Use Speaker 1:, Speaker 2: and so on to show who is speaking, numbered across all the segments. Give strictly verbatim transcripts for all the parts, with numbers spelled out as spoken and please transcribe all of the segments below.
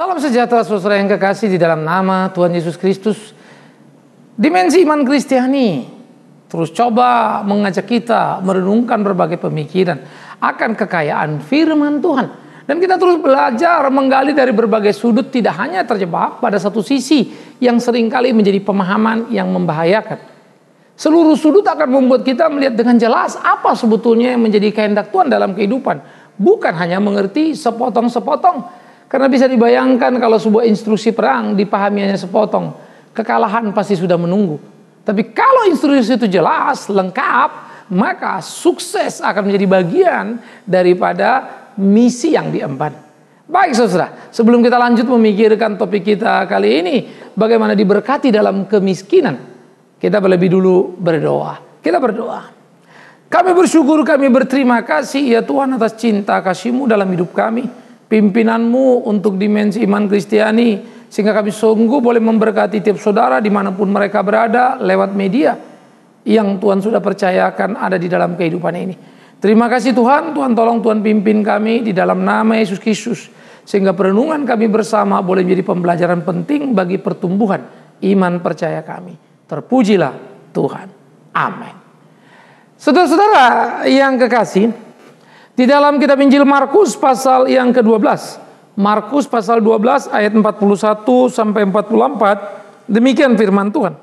Speaker 1: Salam sejahtera saudara yang kekasih di dalam nama Tuhan Yesus Kristus. Dimensi iman Kristiani terus coba mengajak kita merenungkan berbagai pemikiran akan kekayaan firman Tuhan. Dan kita terus belajar menggali dari berbagai sudut, tidak hanya terjebak pada satu sisi yang seringkali menjadi pemahaman yang membahayakan. Seluruh sudut akan membuat kita melihat dengan jelas apa sebetulnya yang menjadi kehendak Tuhan dalam kehidupan. Bukan hanya mengerti sepotong-sepotong. Karena bisa dibayangkan kalau sebuah instruksi perang dipahami hanya sepotong, kekalahan pasti sudah menunggu. Tapi kalau instruksi itu jelas, lengkap, maka sukses akan menjadi bagian daripada misi yang diemban. Baik saudara, sebelum kita lanjut memikirkan topik kita kali ini, bagaimana diberkati dalam kemiskinan, kita terlebih dulu berdoa. Kita berdoa. Kami bersyukur, kami berterima kasih ya Tuhan atas cinta kasih-Mu dalam hidup kami. Pimpinanmu untuk dimensi iman Kristiani, sehingga kami sungguh boleh memberkati tiap saudara dimanapun mereka berada lewat media yang Tuhan sudah percayakan ada di dalam kehidupan ini. Terima kasih Tuhan, Tuhan tolong Tuhan pimpin kami di dalam nama Yesus Kristus, sehingga perenungan kami bersama boleh menjadi pembelajaran penting bagi pertumbuhan iman percaya kami. Terpujilah Tuhan. Amin. Saudara-saudara yang kekasih, di dalam kitab Injil Markus pasal yang kedua belas, Markus pasal dua belas ayat empat puluh satu sampai empat puluh empat, demikian firman Tuhan.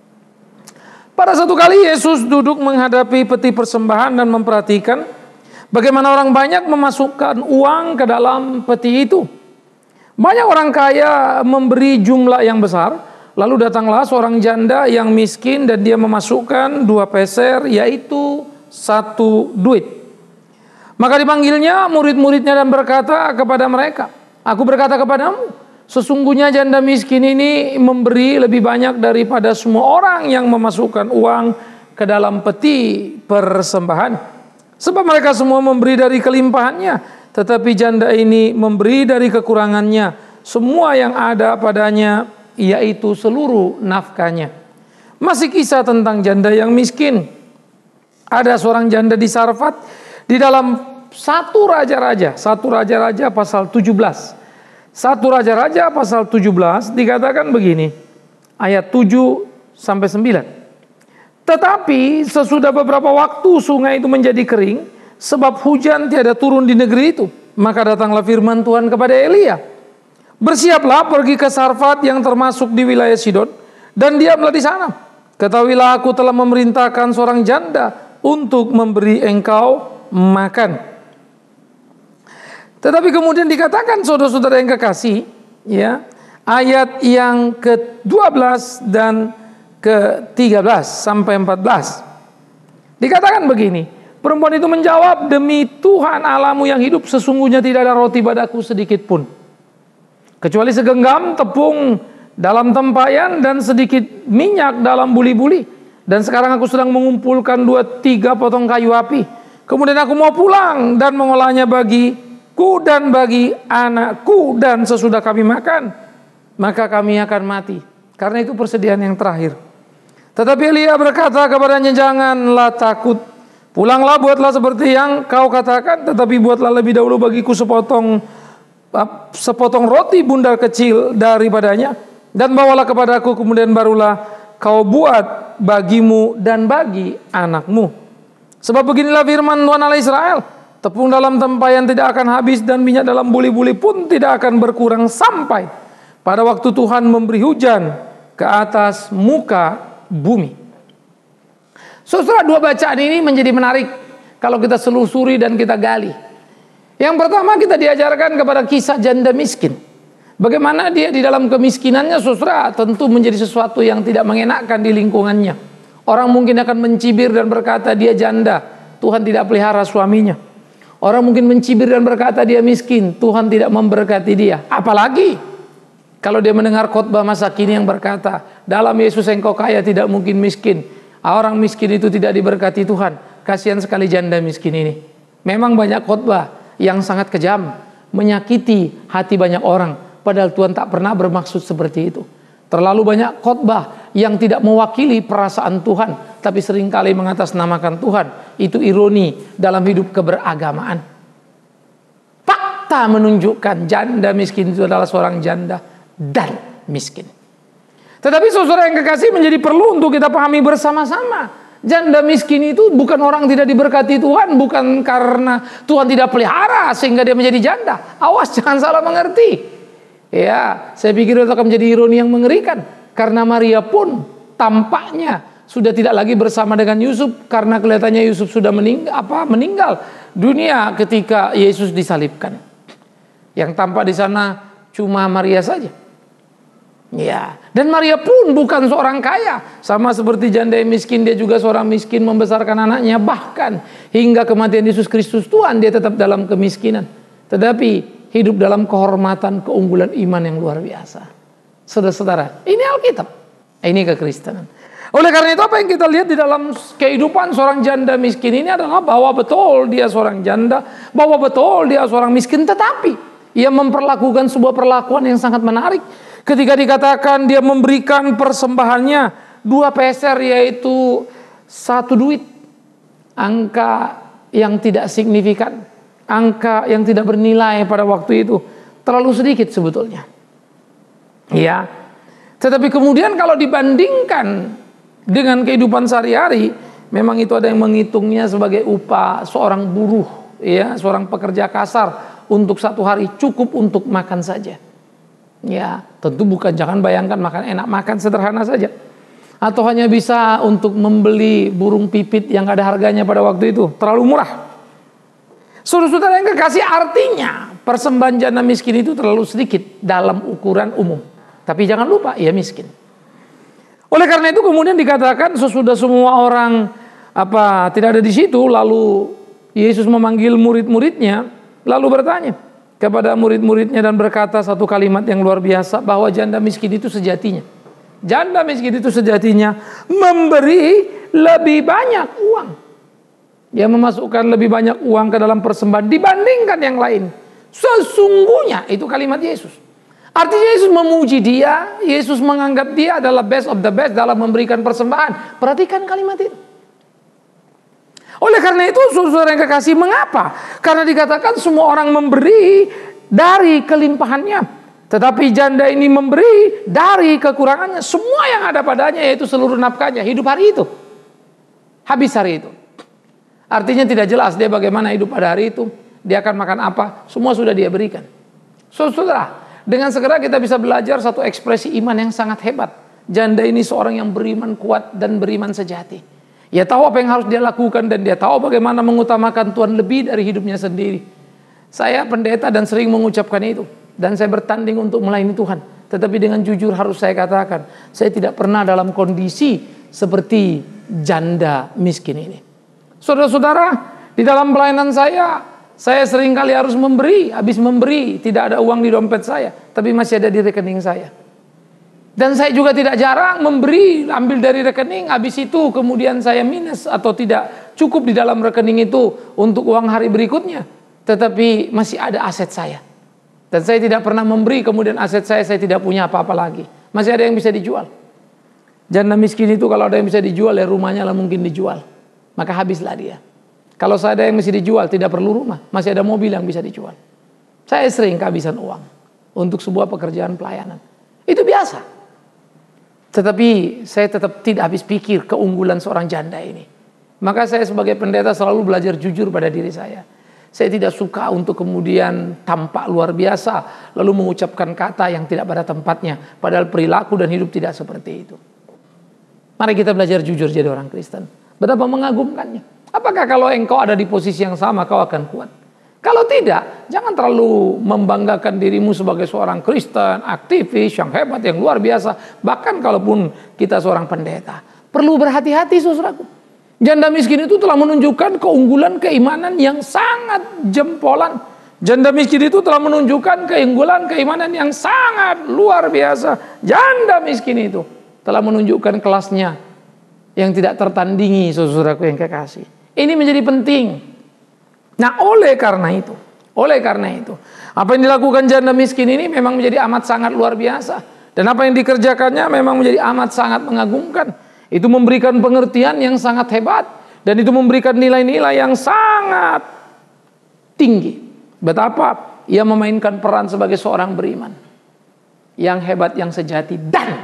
Speaker 1: Pada satu kali Yesus duduk menghadapi peti persembahan dan memperhatikan bagaimana orang banyak memasukkan uang ke dalam peti itu. Banyak orang kaya memberi jumlah yang besar, lalu datanglah seorang janda yang miskin dan dia memasukkan dua peser, yaitu satu duit. Maka dipanggilnya murid-muridnya dan berkata kepada mereka, "Aku berkata kepadamu, sesungguhnya janda miskin ini memberi lebih banyak daripada semua orang yang memasukkan uang ke dalam peti persembahan. Sebab mereka semua memberi dari kelimpahannya, tetapi janda ini memberi dari kekurangannya, semua yang ada padanya, yaitu seluruh nafkahnya." Masih kisah tentang janda yang miskin. Ada seorang janda di Sarfat, di dalam satu Raja-Raja, satu Raja-Raja pasal tujuh belas. Satu Raja-Raja pasal tujuh belas dikatakan begini, ayat tujuh sampai sembilan. Tetapi sesudah beberapa waktu sungai itu menjadi kering, sebab hujan tiada turun di negeri itu. Maka datanglah firman Tuhan kepada Elia. "Bersiaplah pergi ke Sarfat yang termasuk di wilayah Sidon, dan diamlah di sana. Ketahuilah aku telah memerintahkan seorang janda untuk memberi engkau makan." Tetapi kemudian dikatakan saudara-saudara yang kekasih, ya, ayat yang ke dua belas dan ke tiga belas sampai empat belas. Dikatakan begini, perempuan itu menjawab, "Demi Tuhan Allahmu yang hidup, sesungguhnya tidak ada roti padaku sedikit pun, kecuali segenggam tepung dalam tempayan dan sedikit minyak dalam buli-buli. Dan sekarang aku sedang mengumpulkan dua tiga potong kayu api. Kemudian aku mau pulang dan mengolahnya bagi ku dan bagi anakku, dan sesudah kami makan, maka kami akan mati. Karena itu persediaan yang terakhir." Tetapi Elia berkata kepadanya, "Janganlah takut. Pulanglah, buatlah seperti yang kau katakan, tetapi buatlah lebih dahulu bagiku sepotong sepotong roti bundar kecil daripadanya, dan bawalah kepadaku, kemudian barulah kau buat bagimu dan bagi anakmu. Sebab beginilah firman Tuhan Allah Israel, tepung dalam tempayan tidak akan habis, dan minyak dalam buli-buli pun tidak akan berkurang sampai pada waktu Tuhan memberi hujan ke atas muka bumi." Saudara, dua bacaan ini menjadi menarik kalau kita selusuri dan kita gali. Yang pertama, kita diajarkan kepada kisah janda miskin. Bagaimana dia di dalam kemiskinannya, saudara, tentu menjadi sesuatu yang tidak mengenakkan di lingkungannya. Orang mungkin akan mencibir dan berkata dia janda, Tuhan tidak pelihara suaminya. Orang mungkin mencibir dan berkata dia miskin, Tuhan tidak memberkati dia. Apalagi kalau dia mendengar khotbah masa kini yang berkata, dalam Yesus engkau kaya, tidak mungkin miskin. Orang miskin itu tidak diberkati Tuhan. Kasihan sekali janda miskin ini. Memang banyak khotbah yang sangat kejam, menyakiti hati banyak orang. Padahal Tuhan tak pernah bermaksud seperti itu. Terlalu banyak khotbah yang tidak mewakili perasaan Tuhan, tapi seringkali mengatasnamakan Tuhan. Itu ironi dalam hidup keberagamaan. Fakta fakta menunjukkan janda miskin itu adalah seorang janda dan miskin. Tetapi saudara yang kekasih, menjadi perlu untuk kita pahami bersama-sama. Janda miskin itu bukan orang tidak diberkati Tuhan, bukan karena Tuhan tidak pelihara sehingga dia menjadi janda. Awas, jangan salah mengerti. Ya, saya pikir itu akan menjadi ironi yang mengerikan. Karena Maria pun tampaknya sudah tidak lagi bersama dengan Yusuf karena kelihatannya Yusuf sudah meninggal, apa, meninggal dunia ketika Yesus disalibkan. Yang tampak di sana cuma Maria saja. Ya, dan Maria pun bukan seorang kaya, sama seperti janda yang miskin, dia juga seorang miskin membesarkan anaknya, bahkan hingga kematian Yesus Kristus Tuhan dia tetap dalam kemiskinan, tetapi hidup dalam kehormatan, keunggulan iman yang luar biasa. Saudara-saudara, ini Alkitab, ini kekristenan. Oleh karena itu apa yang kita lihat di dalam kehidupan seorang janda miskin ini adalah bahwa betul dia seorang janda, bahwa betul dia seorang miskin, tetapi ia memperlakukan sebuah perlakuan yang sangat menarik. Ketika dikatakan dia memberikan persembahannya dua peser, yaitu satu duit. Angka yang tidak signifikan, angka yang tidak bernilai pada waktu itu, terlalu sedikit sebetulnya. Ya. Tetapi kemudian kalau dibandingkan dengan kehidupan sehari-hari, memang itu ada yang menghitungnya sebagai upah seorang buruh, ya, seorang pekerja kasar untuk satu hari cukup untuk makan saja. Ya, tentu bukan, jangan bayangkan makan enak, makan sederhana saja. Atau hanya bisa untuk membeli burung pipit yang ada harganya pada waktu itu, terlalu murah. Saudara-saudara yang kekasih, artinya persembahan janda miskin itu terlalu sedikit dalam ukuran umum. Tapi jangan lupa, ia miskin. Oleh karena itu kemudian dikatakan sesudah semua orang apa tidak ada di situ, lalu Yesus memanggil murid-muridnya, lalu bertanya kepada murid-muridnya dan berkata satu kalimat yang luar biasa, bahwa janda miskin itu sejatinya, janda miskin itu sejatinya memberi lebih banyak uang. Dia memasukkan lebih banyak uang ke dalam persembahan dibandingkan yang lain. Sesungguhnya itu kalimat Yesus. Artinya Yesus memuji dia, Yesus menganggap dia adalah best of the best dalam memberikan persembahan. Perhatikan kalimat itu. Oleh karena itu saudara yang kekasih, mengapa? Karena dikatakan semua orang memberi dari kelimpahannya, tetapi janda ini memberi dari kekurangannya. Semua yang ada padanya, yaitu seluruh nafkahnya, hidup hari itu, habis hari itu. Artinya tidak jelas dia bagaimana hidup pada hari itu, dia akan makan apa, semua sudah dia berikan. Saudara, dengan segera kita bisa belajar satu ekspresi iman yang sangat hebat. Janda ini seorang yang beriman kuat dan beriman sejati. Dia tahu apa yang harus dia lakukan dan dia tahu bagaimana mengutamakan Tuhan lebih dari hidupnya sendiri. Saya pendeta dan sering mengucapkan itu, dan saya bertanding untuk melayani Tuhan. Tetapi dengan jujur harus saya katakan, saya tidak pernah dalam kondisi seperti janda miskin ini. Saudara-saudara, di dalam pelayanan saya, saya seringkali harus memberi, habis memberi tidak ada uang di dompet saya, tapi masih ada di rekening saya. Dan saya juga tidak jarang memberi, ambil dari rekening, habis itu kemudian saya minus atau tidak cukup di dalam rekening itu untuk uang hari berikutnya. Tetapi masih ada aset saya. Dan saya tidak pernah memberi, kemudian aset saya, saya tidak punya apa-apa lagi. Masih ada yang bisa dijual. Janda miskin itu kalau ada yang bisa dijual, ya rumahnya lah mungkin dijual. Maka habislah dia. Kalau saya ada yang mesti dijual, tidak perlu rumah, masih ada mobil yang bisa dijual. Saya sering kehabisan uang untuk sebuah pekerjaan pelayanan. Itu biasa. Tetapi saya tetap tidak habis pikir keunggulan seorang janda ini. Maka saya sebagai pendeta selalu belajar jujur pada diri saya. Saya tidak suka untuk kemudian tampak luar biasa, lalu mengucapkan kata yang tidak pada tempatnya. Padahal perilaku dan hidup tidak seperti itu. Mari kita belajar jujur jadi orang Kristen. Betapa mengagumkannya. Apakah kalau engkau ada di posisi yang sama, kau akan kuat? Kalau tidak, jangan terlalu membanggakan dirimu sebagai seorang Kristen, aktivis, yang hebat, yang luar biasa. Bahkan kalaupun kita seorang pendeta. Perlu berhati-hati saudaraku. Janda miskin itu telah menunjukkan keunggulan keimanan yang sangat jempolan. Janda miskin itu telah menunjukkan keunggulan keimanan yang sangat luar biasa. Janda miskin itu telah menunjukkan kelasnya yang tidak tertandingi, saudaraku yang kekasih. Ini menjadi penting. Nah, oleh karena itu, oleh karena itu, apa yang dilakukan janda miskin ini memang menjadi amat sangat luar biasa. Dan apa yang dikerjakannya memang menjadi amat sangat mengagumkan. Itu memberikan pengertian yang sangat hebat. Dan itu memberikan nilai-nilai yang sangat tinggi. Betapa ia memainkan peran sebagai seorang beriman yang hebat, yang sejati, dan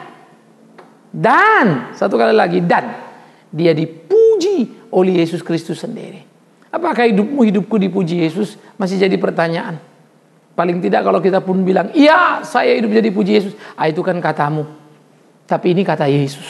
Speaker 1: dan satu kali lagi, dan dia dipuji oleh Yesus Kristus sendiri. Apakah hidupmu, hidupku dipuji Yesus? Masih jadi pertanyaan. Paling tidak kalau kita pun bilang, iya saya hidup jadi puji Yesus, ah, itu kan katamu. Tapi ini kata Yesus.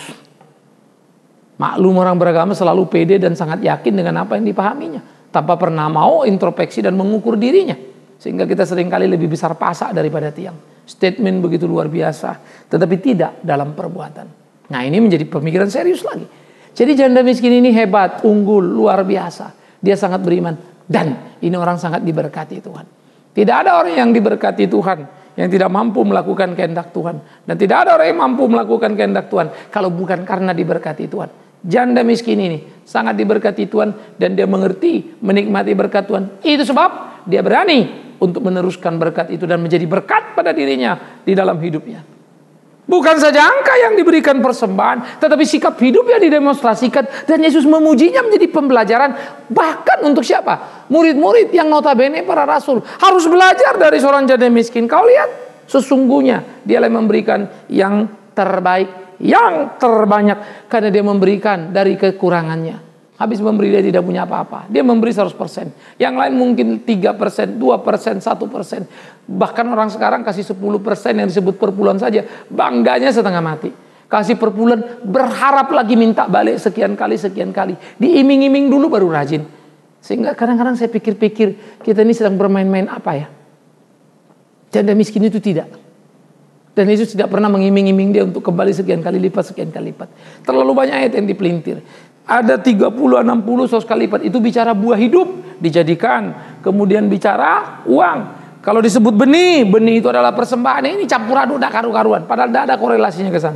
Speaker 1: Maklum orang beragama selalu pede dan sangat yakin dengan apa yang dipahaminya, tanpa pernah mau introspeksi dan mengukur dirinya. Sehingga kita seringkali lebih besar pasak daripada tiang. Statement begitu luar biasa, tetapi tidak dalam perbuatan. Nah, ini menjadi pemikiran serius lagi. Jadi janda miskin ini hebat, unggul, luar biasa. Dia sangat beriman. Dan ini orang sangat diberkati Tuhan. Tidak ada orang yang diberkati Tuhan yang tidak mampu melakukan kehendak Tuhan. Dan tidak ada orang yang mampu melakukan kehendak Tuhan kalau bukan karena diberkati Tuhan. Janda miskin ini sangat diberkati Tuhan dan dia mengerti, menikmati berkat Tuhan. Itu sebab dia berani untuk meneruskan berkat itu dan menjadi berkat pada dirinya di dalam hidupnya. Bukan saja angka yang diberikan persembahan, tetapi sikap hidup yang didemonstrasikan, dan Yesus memujinya menjadi pembelajaran bahkan untuk siapa? Murid-murid yang notabene para rasul harus belajar dari seorang janda miskin. Kau lihat, sesungguhnya dia yang memberikan yang terbaik, yang terbanyak, karena dia memberikan dari kekurangannya. Habis memberi dia tidak punya apa-apa. Dia memberi seratus persen. Yang lain mungkin tiga persen, dua persen, satu persen. Bahkan orang sekarang kasih sepuluh persen yang disebut perpuluhan saja. Bangganya setengah mati. Kasih perpuluhan, berharap lagi minta balik sekian kali, sekian kali. Diiming-iming dulu baru rajin. Sehingga kadang-kadang saya pikir-pikir, kita ini sedang bermain-main apa ya? Janda miskin itu tidak. Dan Yesus tidak pernah mengiming-iming dia untuk kembali sekian kali lipat, sekian kali lipat. Terlalu banyak ayat yang dipelintir. Ada tiga puluh, enam puluh, seratus kali lipat. Itu bicara buah hidup dijadikan. Kemudian bicara uang. Kalau disebut benih, benih itu adalah persembahan. Ini campur aduk, tidak karu-karuan. Padahal tidak ada korelasinya ke sana.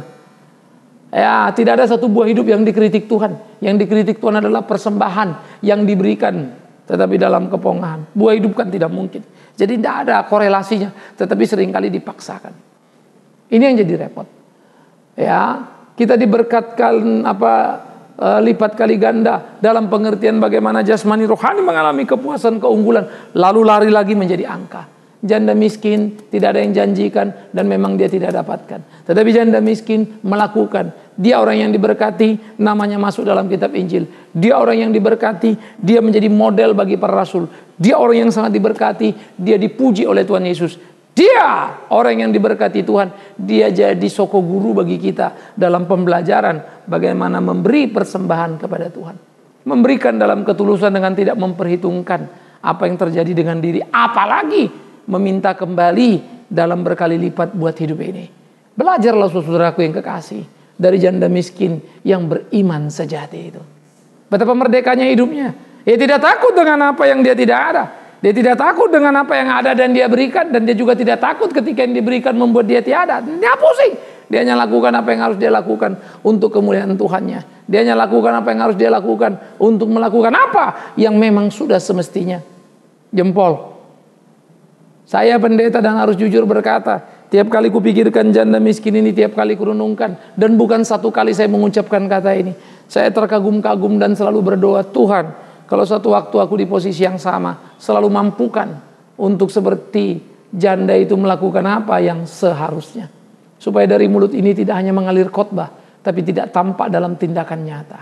Speaker 1: Ya, tidak ada satu buah hidup yang dikritik Tuhan. Yang dikritik Tuhan adalah persembahan yang diberikan, tetapi dalam kepongahan. Buah hidup kan tidak mungkin. Jadi tidak ada korelasinya, tetapi seringkali dipaksakan. Ini yang jadi repot. Ya, kita diberkatkan apa? Lipat kali ganda dalam pengertian bagaimana jasmani rohani mengalami kepuasan, keunggulan, lalu lari lagi menjadi angka. Janda miskin tidak ada yang janjikan dan memang dia tidak dapatkan. Tetapi janda miskin melakukan. Dia orang yang diberkati, namanya masuk dalam kitab Injil. Dia orang yang diberkati, dia menjadi model bagi para rasul. Dia orang yang sangat diberkati, dia dipuji oleh Tuhan Yesus. Dia orang yang diberkati Tuhan. Dia jadi soko guru bagi kita dalam pembelajaran bagaimana memberi persembahan kepada Tuhan. Memberikan dalam ketulusan dengan tidak memperhitungkan apa yang terjadi dengan diri. Apalagi meminta kembali dalam berkali lipat buat hidup ini. Belajarlah saudaraku yang kekasih dari janda miskin yang beriman sejati itu. Betapa merdekanya hidupnya. Dia tidak takut dengan apa yang dia tidak ada. Dia tidak takut dengan apa yang ada dan dia berikan. Dan dia juga tidak takut ketika yang diberikan membuat dia tiada. Dia pusing. Dia hanya lakukan apa yang harus dia lakukan untuk kemuliaan Tuhannya. Dia hanya lakukan apa yang harus dia lakukan untuk melakukan apa yang memang sudah semestinya. Jempol. Saya pendeta dan harus jujur berkata, tiap kali kupikirkan janda miskin ini, tiap kali kurunungkan. Dan bukan satu kali saya mengucapkan kata ini. Saya terkagum-kagum dan selalu berdoa, Tuhan, kalau suatu waktu aku di posisi yang sama, selalu mampukan untuk seperti janda itu melakukan apa yang seharusnya. Supaya dari mulut ini tidak hanya mengalir khotbah, tapi tidak tampak dalam tindakan nyata.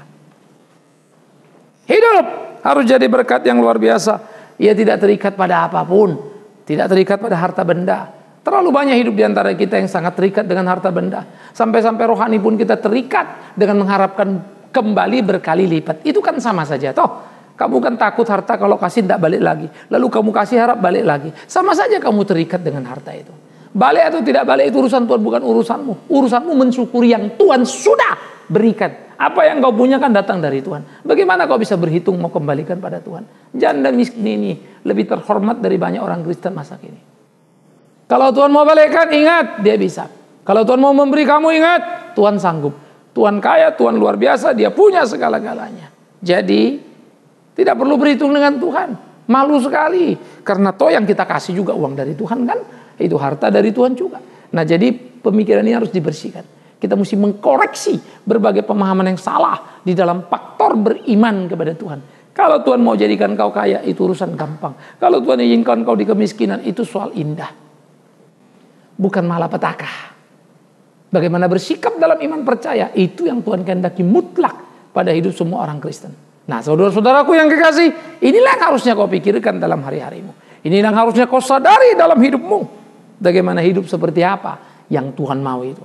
Speaker 1: Hidup harus jadi berkat yang luar biasa. Ia tidak terikat pada apapun, tidak terikat pada harta benda. Terlalu banyak hidup di antara kita yang sangat terikat dengan harta benda. Sampai-sampai rohani pun kita terikat dengan mengharapkan kembali berkali lipat. Itu kan sama saja toh. Kamu kan takut harta kalau kasih tidak balik lagi. Lalu kamu kasih harap balik lagi. Sama saja kamu terikat dengan harta itu. Balik atau tidak balik itu urusan Tuhan, bukan urusanmu. Urusanmu mensyukuri yang Tuhan sudah berikan. Apa yang kau punya kan datang dari Tuhan. Bagaimana kau bisa berhitung mau kembalikan pada Tuhan? Janda miskin ini lebih terhormat dari banyak orang Kristen masa kini. Kalau Tuhan mau balikkan, ingat dia bisa. Kalau Tuhan mau memberi kamu, ingat Tuhan sanggup. Tuhan kaya, Tuhan luar biasa, dia punya segala-galanya. Jadi tidak perlu berhitung dengan Tuhan. Malu sekali. Karena toh yang kita kasih juga uang dari Tuhan kan. Itu harta dari Tuhan juga. Nah jadi pemikiran ini harus dibersihkan. Kita mesti mengkoreksi berbagai pemahaman yang salah di dalam faktor beriman kepada Tuhan. Kalau Tuhan mau jadikan kau kaya, itu urusan gampang. Kalau Tuhan izinkan kau di kemiskinan, itu soal indah. Bukan malapetaka. Bagaimana bersikap dalam iman percaya, itu yang Tuhan kehendaki mutlak pada hidup semua orang Kristen. Nah, saudara-saudaraku yang kekasih, inilah yang harusnya kau pikirkan dalam hari-harimu. Inilah yang harusnya kau sadari dalam hidupmu. Bagaimana hidup seperti apa yang Tuhan mau itu.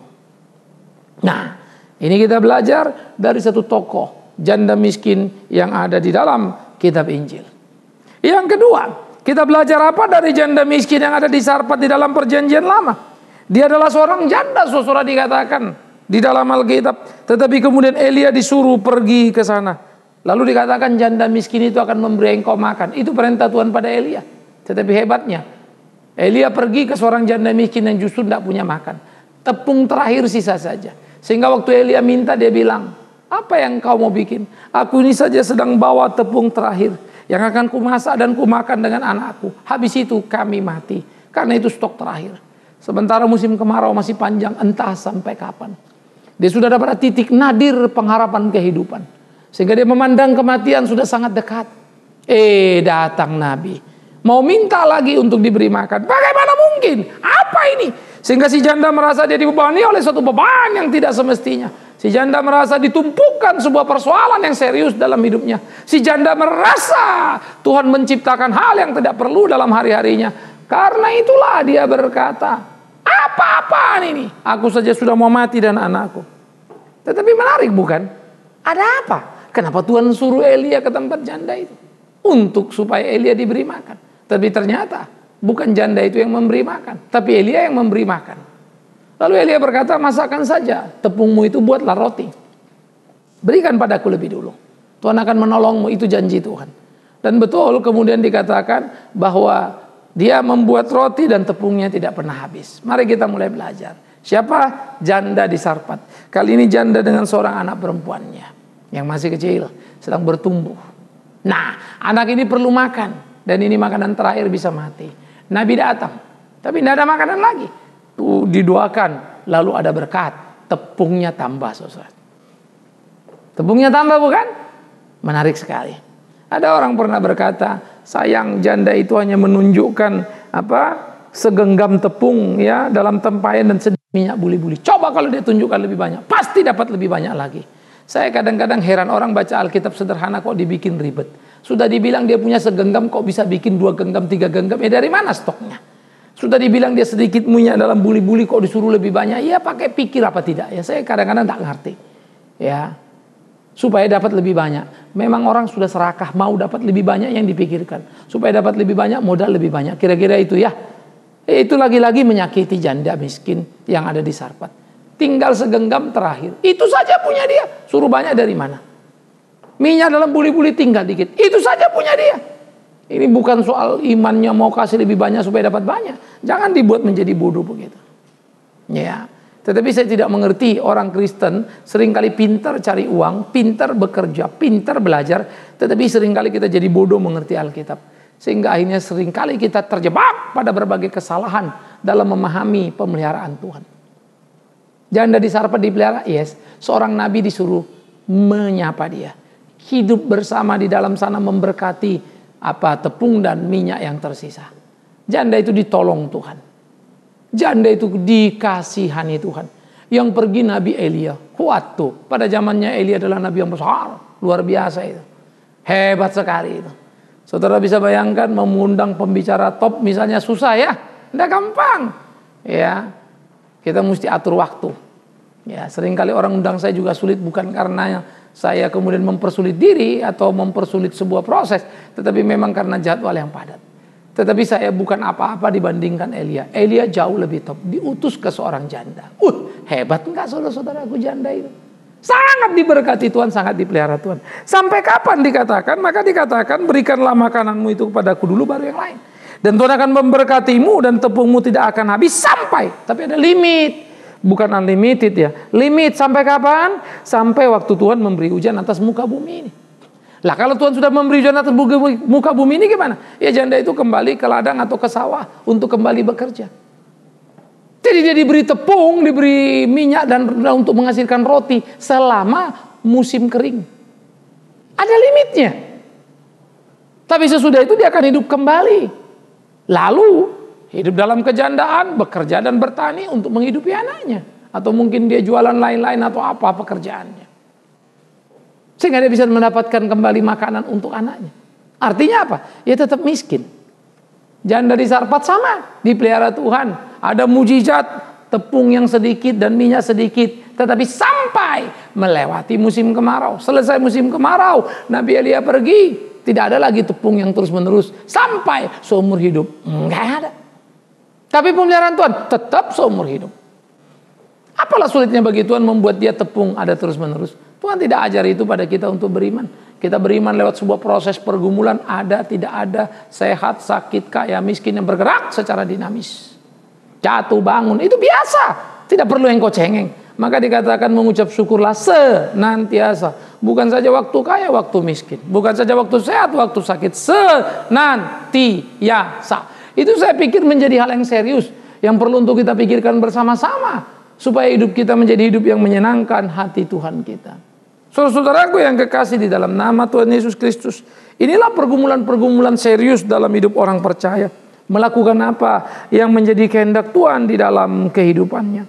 Speaker 1: Nah, ini kita belajar dari satu tokoh janda miskin yang ada di dalam kitab Injil. Yang kedua, kita belajar apa dari janda miskin yang ada di Sarfat di dalam perjanjian lama? Dia adalah seorang janda, saudara, dikatakan di dalam Alkitab. Tetapi kemudian Elia disuruh pergi ke sana. Lalu dikatakan janda miskin itu akan memberi engkau makan. Itu perintah Tuhan pada Elia. Tetapi hebatnya, Elia pergi ke seorang janda miskin yang justru tidak punya makan. Tepung terakhir sisa saja. Sehingga waktu Elia minta, dia bilang, apa yang kau mau bikin? Aku ini saja sedang bawa tepung terakhir yang akan kumasak dan kumakan dengan anakku. Habis itu kami mati. Karena itu stok terakhir. Sementara musim kemarau masih panjang, entah sampai kapan. Dia sudah dapat titik nadir pengharapan kehidupan. Sehingga dia memandang kematian sudah sangat dekat. Eh, datang Nabi. Mau minta lagi untuk diberi makan. Bagaimana mungkin? Apa ini? Sehingga si janda merasa dia dibebani oleh suatu beban yang tidak semestinya. Si janda merasa ditumpukan sebuah persoalan yang serius dalam hidupnya. Si janda merasa Tuhan menciptakan hal yang tidak perlu dalam hari-harinya. Karena itulah dia berkata, apa-apaan ini? Aku saja sudah mau mati dan anakku. Tetapi menarik bukan? Ada apa? Kenapa Tuhan suruh Elia ke tempat janda itu? Untuk supaya Elia diberi makan. Tapi ternyata bukan janda itu yang memberi makan, tapi Elia yang memberi makan. Lalu Elia berkata, masakkan saja tepungmu itu, buatlah roti. Berikan padaku lebih dulu. Tuhan akan menolongmu, itu janji Tuhan. Dan betul kemudian dikatakan bahwa dia membuat roti dan tepungnya tidak pernah habis. Mari kita mulai belajar. Siapa? Janda di Sarfat. Kali ini janda dengan seorang anak perempuannya yang masih kecil, sedang bertumbuh. Nah, anak ini perlu makan. Dan ini makanan terakhir, bisa mati. Nabi datang, tapi tidak ada makanan lagi. Tuh didoakan, lalu ada berkat. Tepungnya tambah, saudara. Tepungnya tambah bukan? Menarik sekali. Ada orang pernah berkata, sayang janda itu hanya menunjukkan apa segenggam tepung ya dalam tempayan dan sedikit minyak buli-buli. Coba kalau dia tunjukkan lebih banyak, pasti dapat lebih banyak lagi. Saya kadang-kadang heran orang baca Alkitab sederhana kok dibikin ribet. Sudah dibilang dia punya segenggam, kok bisa bikin dua genggam, tiga genggam? Eh dari mana stoknya? Sudah dibilang dia sedikit minyak dalam buli-buli, kok disuruh lebih banyak? Ya pakai pikir apa tidak? Ya saya kadang-kadang tak ngerti. Ya, supaya dapat lebih banyak. Memang orang sudah serakah, mau dapat lebih banyak yang dipikirkan. Supaya dapat lebih banyak, modal lebih banyak. Kira-kira itu ya. Eh, itu lagi-lagi menyakiti janda miskin yang ada di Sarfat. Tinggal segenggam terakhir. Itu saja punya dia. Suruh banyak dari mana? Minyak dalam buli-buli tinggal dikit. Itu saja punya dia. Ini bukan soal imannya mau kasih lebih banyak supaya dapat banyak. Jangan dibuat menjadi bodoh begitu. Ya. Tetapi saya tidak mengerti orang Kristen seringkali pintar cari uang, pintar bekerja, pintar belajar. Tetapi seringkali kita jadi bodoh mengerti Alkitab. Sehingga akhirnya seringkali kita terjebak pada berbagai kesalahan dalam memahami pemeliharaan Tuhan. Janda di Sarfat dipelihara, yes. Seorang nabi disuruh menyapa dia. Hidup bersama di dalam sana memberkati apa tepung dan minyak yang tersisa. Janda itu ditolong Tuhan. Janda itu dikasihani Tuhan. Yang pergi Nabi Elia. Kuat tuh. Pada zamannya Elia adalah nabi yang besar. Luar biasa itu. Hebat sekali itu. Saudara bisa bayangkan mengundang pembicara top misalnya susah ya. Tidak gampang. Ya. Kita mesti atur waktu. Ya, seringkali orang undang saya juga sulit bukan karena saya kemudian mempersulit diri atau mempersulit sebuah proses, tetapi memang karena jadwal yang padat. Tetapi saya bukan apa-apa dibandingkan Elia. Elia jauh lebih top, diutus ke seorang janda. Uh, hebat enggak saudara-saudaraku janda itu? Sangat diberkati Tuhan, sangat dipelihara Tuhan. Sampai kapan dikatakan? Maka dikatakan berikanlah makananmu itu kepadaku dulu baru yang lain. Dan Tuhan akan memberkatimu dan tepungmu tidak akan habis sampai. Tapi ada limit. Bukan unlimited ya. Limit sampai kapan? Sampai waktu Tuhan memberi hujan atas muka bumi ini. Lah kalau Tuhan sudah memberi hujan atas muka bumi ini gimana? Ya janda itu kembali ke ladang atau ke sawah untuk kembali bekerja. Jadi dia diberi tepung, diberi minyak dan untuk menghasilkan roti selama musim kering. Ada limitnya. Tapi sesudah itu dia akan hidup kembali. Lalu hidup dalam kejandaan, bekerja dan bertani untuk menghidupi anaknya. Atau mungkin dia jualan lain-lain atau apa pekerjaannya. Sehingga dia bisa mendapatkan kembali makanan untuk anaknya. Artinya apa? Ya tetap miskin. Janda di Sarfat sama, dipelihara Tuhan. Ada mujizat, tepung yang sedikit dan minyak sedikit. Tetapi sampai melewati musim kemarau. Selesai musim kemarau, Nabi Elia pergi. Tidak ada lagi tepung yang terus menerus. Sampai seumur hidup. Enggak ada. Tapi pemeliharaan Tuhan tetap seumur hidup. Apalah sulitnya bagi Tuhan membuat dia tepung ada terus menerus. Tuhan tidak ajar itu pada kita untuk beriman. Kita beriman lewat sebuah proses pergumulan, ada, tidak ada, sehat, sakit, kaya, miskin yang bergerak secara dinamis. Jatuh, bangun, itu biasa. Tidak perlu engkau cengeng. Maka dikatakan mengucap syukurlah senantiasa. Bukan saja waktu kaya, waktu miskin. Bukan saja waktu sehat, waktu sakit. Senantiasa. Itu saya pikir menjadi hal yang serius. Yang perlu untuk kita pikirkan bersama-sama. Supaya hidup kita menjadi hidup yang menyenangkan hati Tuhan kita. Saudara-saudaraku yang kekasih di dalam nama Tuhan Yesus Kristus. Inilah pergumulan-pergumulan serius dalam hidup orang percaya. Melakukan apa yang menjadi kehendak Tuhan di dalam kehidupannya.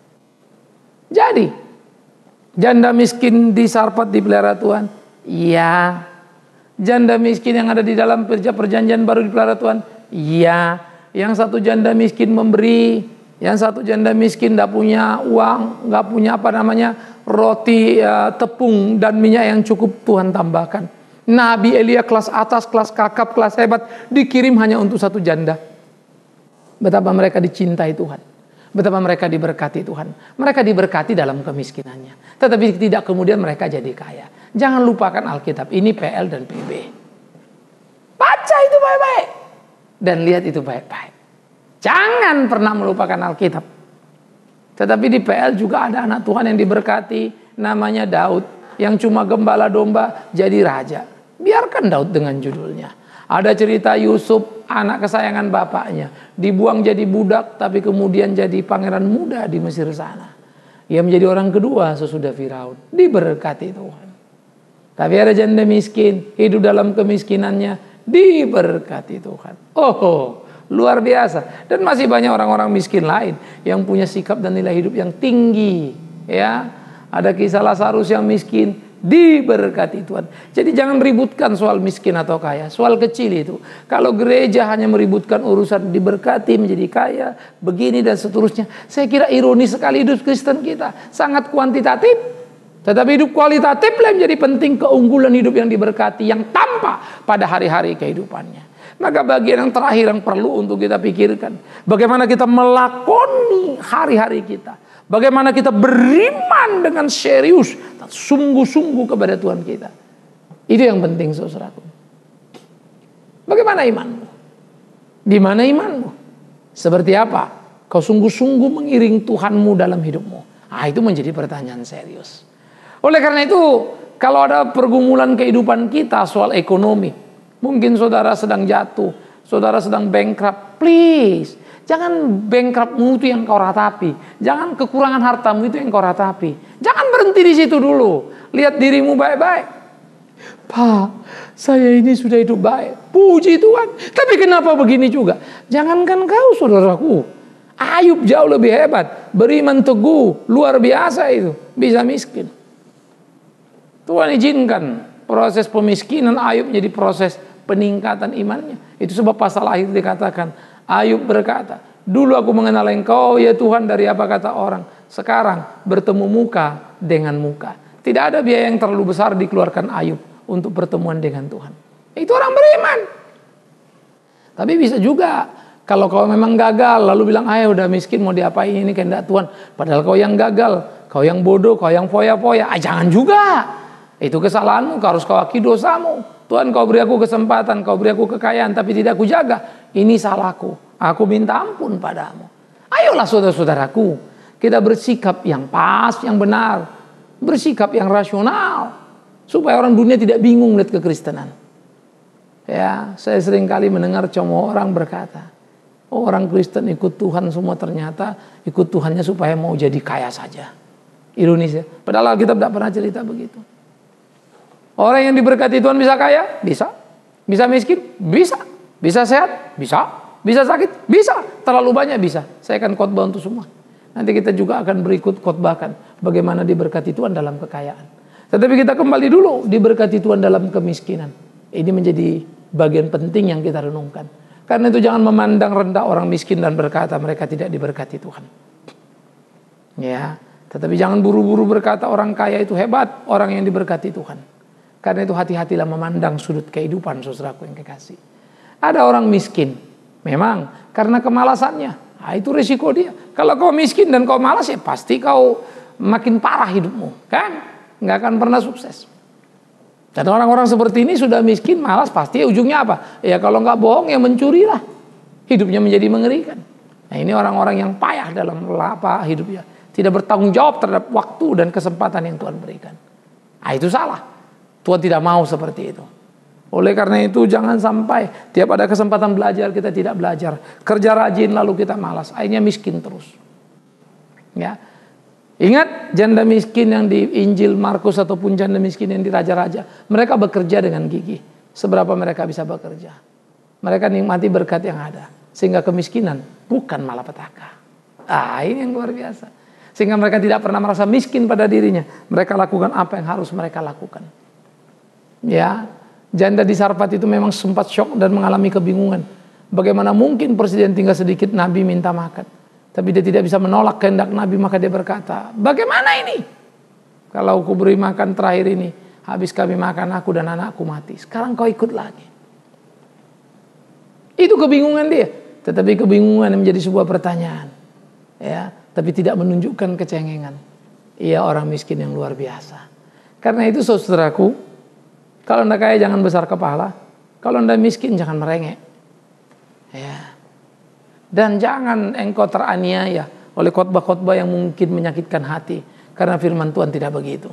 Speaker 1: Jadi, janda miskin di Sarfat dipelihara Tuhan. Iya. Janda miskin yang ada di dalam perjanjian baru dipelihara Tuhan. Iya. Yang satu janda miskin memberi. Yang satu janda miskin tidak punya uang, nggak punya apa namanya roti, ya, tepung dan minyak yang cukup, Tuhan tambahkan. Nabi Elia kelas atas, kelas kakap, kelas hebat dikirim hanya untuk satu janda. Betapa mereka dicintai Tuhan, betapa mereka diberkati Tuhan. Mereka diberkati dalam kemiskinannya, tetapi tidak kemudian mereka jadi kaya. Jangan lupakan Alkitab, ini P L dan P B. Baca itu baik-baik dan lihat itu baik-baik. Jangan pernah melupakan Alkitab. Tetapi di P L juga ada anak Tuhan yang diberkati, namanya Daud, yang cuma gembala domba jadi raja. Biarkan Daud dengan judulnya. Ada cerita Yusuf, anak kesayangan bapaknya, dibuang jadi budak tapi kemudian jadi pangeran muda di Mesir sana. Ia menjadi orang kedua sesudah Firaun. Diberkati Tuhan. Tapi ada janda miskin, hidup dalam kemiskinannya, diberkati Tuhan. Oh, luar biasa. Dan masih banyak orang-orang miskin lain yang punya sikap dan nilai hidup yang tinggi. Ya, ada kisah Lazarus yang miskin, diberkati Tuhan. Jadi jangan ributkan soal miskin atau kaya, soal kecil itu. Kalau gereja hanya meributkan urusan diberkati menjadi kaya, begini dan seterusnya, saya kira ironis sekali hidup Kristen kita, sangat kuantitatif. Tetapi hidup kualitatif lah menjadi penting, keunggulan hidup yang diberkati, yang tampak pada hari-hari kehidupannya. Maka bagian yang terakhir yang perlu untuk kita pikirkan, bagaimana kita melakoni hari-hari kita. Bagaimana kita beriman dengan serius, sungguh-sungguh kepada Tuhan kita. Itu yang penting, saudaraku. Bagaimana imanmu? Di mana imanmu? Seperti apa? Kau sungguh-sungguh mengiring Tuhanmu dalam hidupmu. Ah, itu menjadi pertanyaan serius. Oleh karena itu, kalau ada pergumulan kehidupan kita soal ekonomi, mungkin saudara sedang jatuh, saudara sedang bankrupt, please. Jangan bankruptmu itu yang kau ratapi. Jangan kekurangan hartamu itu yang kau ratapi. Jangan berhenti di situ dulu. Lihat dirimu baik-baik. Pak, saya ini sudah hidup baik. Puji Tuhan. Tapi kenapa begini juga? Jangankan kau, saudaraku. Ayub jauh lebih hebat. Beriman teguh, luar biasa itu. Bisa miskin. Tuhan izinkan proses pemiskinan Ayub menjadi proses peningkatan imannya. Itu sebab pasal akhir dikatakan, Ayub berkata, dulu aku mengenal engkau ya Tuhan dari apa kata orang. Sekarang bertemu muka dengan muka. Tidak ada biaya yang terlalu besar dikeluarkan Ayub untuk pertemuan dengan Tuhan. Itu orang beriman. Tapi bisa juga kalau kau memang gagal lalu bilang, ayo udah miskin mau diapain, ini kehendak Tuhan. Padahal kau yang gagal, kau yang bodoh, kau yang foya-foya. Ah, jangan juga. Itu kesalahanmu, kau harus kau akui dosamu. Tuhan, kau beri aku kesempatan, kau beri aku kekayaan, tapi tidak aku jaga. Ini salahku. Aku minta ampun padamu. Ayolah saudara-saudaraku, kita bersikap yang pas, yang benar. Bersikap yang rasional. Supaya orang dunia tidak bingung melihat kekristenan. Ya, saya sering kali mendengar cuma orang berkata, oh, orang Kristen ikut Tuhan semua, ternyata ikut Tuhannya supaya mau jadi kaya saja. Ironis ya. Padahal kita tidak pernah cerita begitu. Orang yang diberkati Tuhan bisa kaya? Bisa. Bisa miskin? Bisa. Bisa sehat? Bisa. Bisa sakit? Bisa. Terlalu banyak bisa. Saya akan khotbah untuk semua. Nanti kita juga akan berikut khotbahkan bagaimana diberkati Tuhan dalam kekayaan. Tetapi kita kembali dulu, diberkati Tuhan dalam kemiskinan. Ini menjadi bagian penting yang kita renungkan. Karena itu jangan memandang rendah orang miskin dan berkata mereka tidak diberkati Tuhan. Ya, tetapi jangan buru-buru berkata orang kaya itu hebat, orang yang diberkati Tuhan. Karena itu hati-hatilah memandang sudut kehidupan, saudaraku yang kekasih. Ada orang miskin, memang karena kemalasannya. Nah, itu risiko dia. Kalau kau miskin dan kau malas, ya pasti kau makin parah hidupmu, kan? Nggak akan pernah sukses. Dan orang-orang seperti ini sudah miskin, malas, pasti ujungnya apa? Ya kalau nggak bohong, ya mencurilah. Hidupnya menjadi mengerikan. Nah, ini orang-orang yang payah dalam apa hidupnya. Tidak bertanggung jawab terhadap waktu dan kesempatan yang Tuhan berikan. Nah, itu salah. Tuhan tidak mau seperti itu. Oleh karena itu jangan sampai tiap ada kesempatan belajar kita tidak belajar. Kerja rajin lalu kita malas. Akhirnya miskin terus. Ya. Ingat janda miskin yang di Injil Markus ataupun janda miskin yang di Raja-Raja. Mereka bekerja dengan gigih. Seberapa mereka bisa bekerja. Mereka nikmati berkat yang ada. Sehingga kemiskinan bukan malapetaka. Ah, ini yang luar biasa. Sehingga mereka tidak pernah merasa miskin pada dirinya. Mereka lakukan apa yang harus mereka lakukan. Ya, janda di Sarfat itu memang sempat syok dan mengalami kebingungan. Bagaimana mungkin presiden tinggal sedikit Nabi minta makan. Tapi dia tidak bisa menolak kehendak Nabi, maka dia berkata, bagaimana ini? Kalau aku beri makan terakhir ini, habis kami makan aku dan anakku mati. Sekarang kau ikut lagi. Itu kebingungan dia. Tetapi kebingungan yang menjadi sebuah pertanyaan. Ya, tapi tidak menunjukkan kecengengan. Ia orang miskin yang luar biasa. Karena itu saudaraku, kalau anda kaya jangan besar kepala. Kalau anda miskin jangan merengek. Ya. Dan jangan engkau teraniaya oleh khotbah-khotbah yang mungkin menyakitkan hati. Karena firman Tuhan tidak begitu.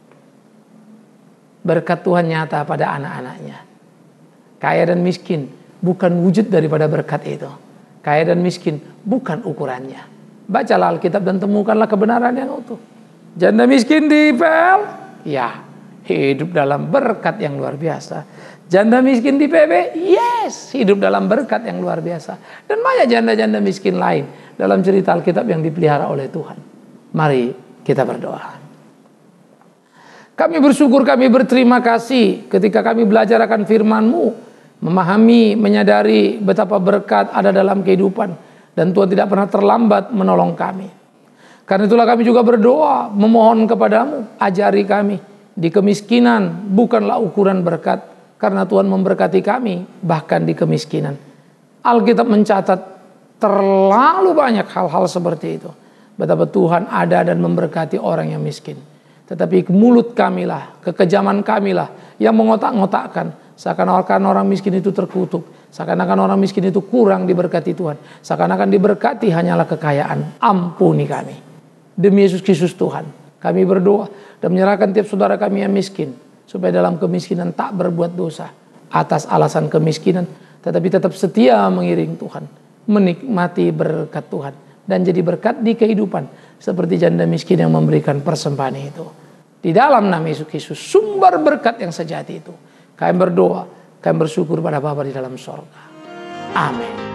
Speaker 1: Berkat Tuhan nyata pada anak-anaknya. Kaya dan miskin bukan wujud daripada berkat itu. Kaya dan miskin bukan ukurannya. Bacalah Alkitab dan temukanlah kebenaran yang utuh. Janda miskin di P L, ya, hidup dalam berkat yang luar biasa. Janda miskin di P B, yes, hidup dalam berkat yang luar biasa. Dan banyak janda-janda miskin lain dalam cerita Alkitab yang dipelihara oleh Tuhan. Mari kita berdoa. Kami bersyukur, kami berterima kasih ketika kami belajar akan firman-Mu, memahami, menyadari betapa berkat ada dalam kehidupan. Dan Tuhan tidak pernah terlambat menolong kami. Karena itulah kami juga berdoa, memohon kepadamu, ajari kami. Di kemiskinan bukanlah ukuran berkat. Karena Tuhan memberkati kami bahkan di kemiskinan. Alkitab mencatat terlalu banyak hal-hal seperti itu. Betapa Tuhan ada dan memberkati orang yang miskin. Tetapi mulut kamilah, kekejaman kamilah yang mengotak-ngotakkan. Seakan-akan orang miskin itu terkutuk. Seakan-akan orang miskin itu kurang diberkati Tuhan. Seakan-akan diberkati hanyalah kekayaan. Ampuni kami. Demi Yesus Kristus Tuhan. Kami berdoa dan menyerahkan tiap saudara kami yang miskin. Supaya dalam kemiskinan tak berbuat dosa. Atas alasan kemiskinan. Tetapi tetap setia mengiring Tuhan. Menikmati berkat Tuhan. Dan jadi berkat di kehidupan. Seperti janda miskin yang memberikan persembahan itu. Di dalam nama Yesus Kristus. Sumber berkat yang sejati itu. Kami berdoa. Kami bersyukur pada Bapa di dalam sorga. Amin.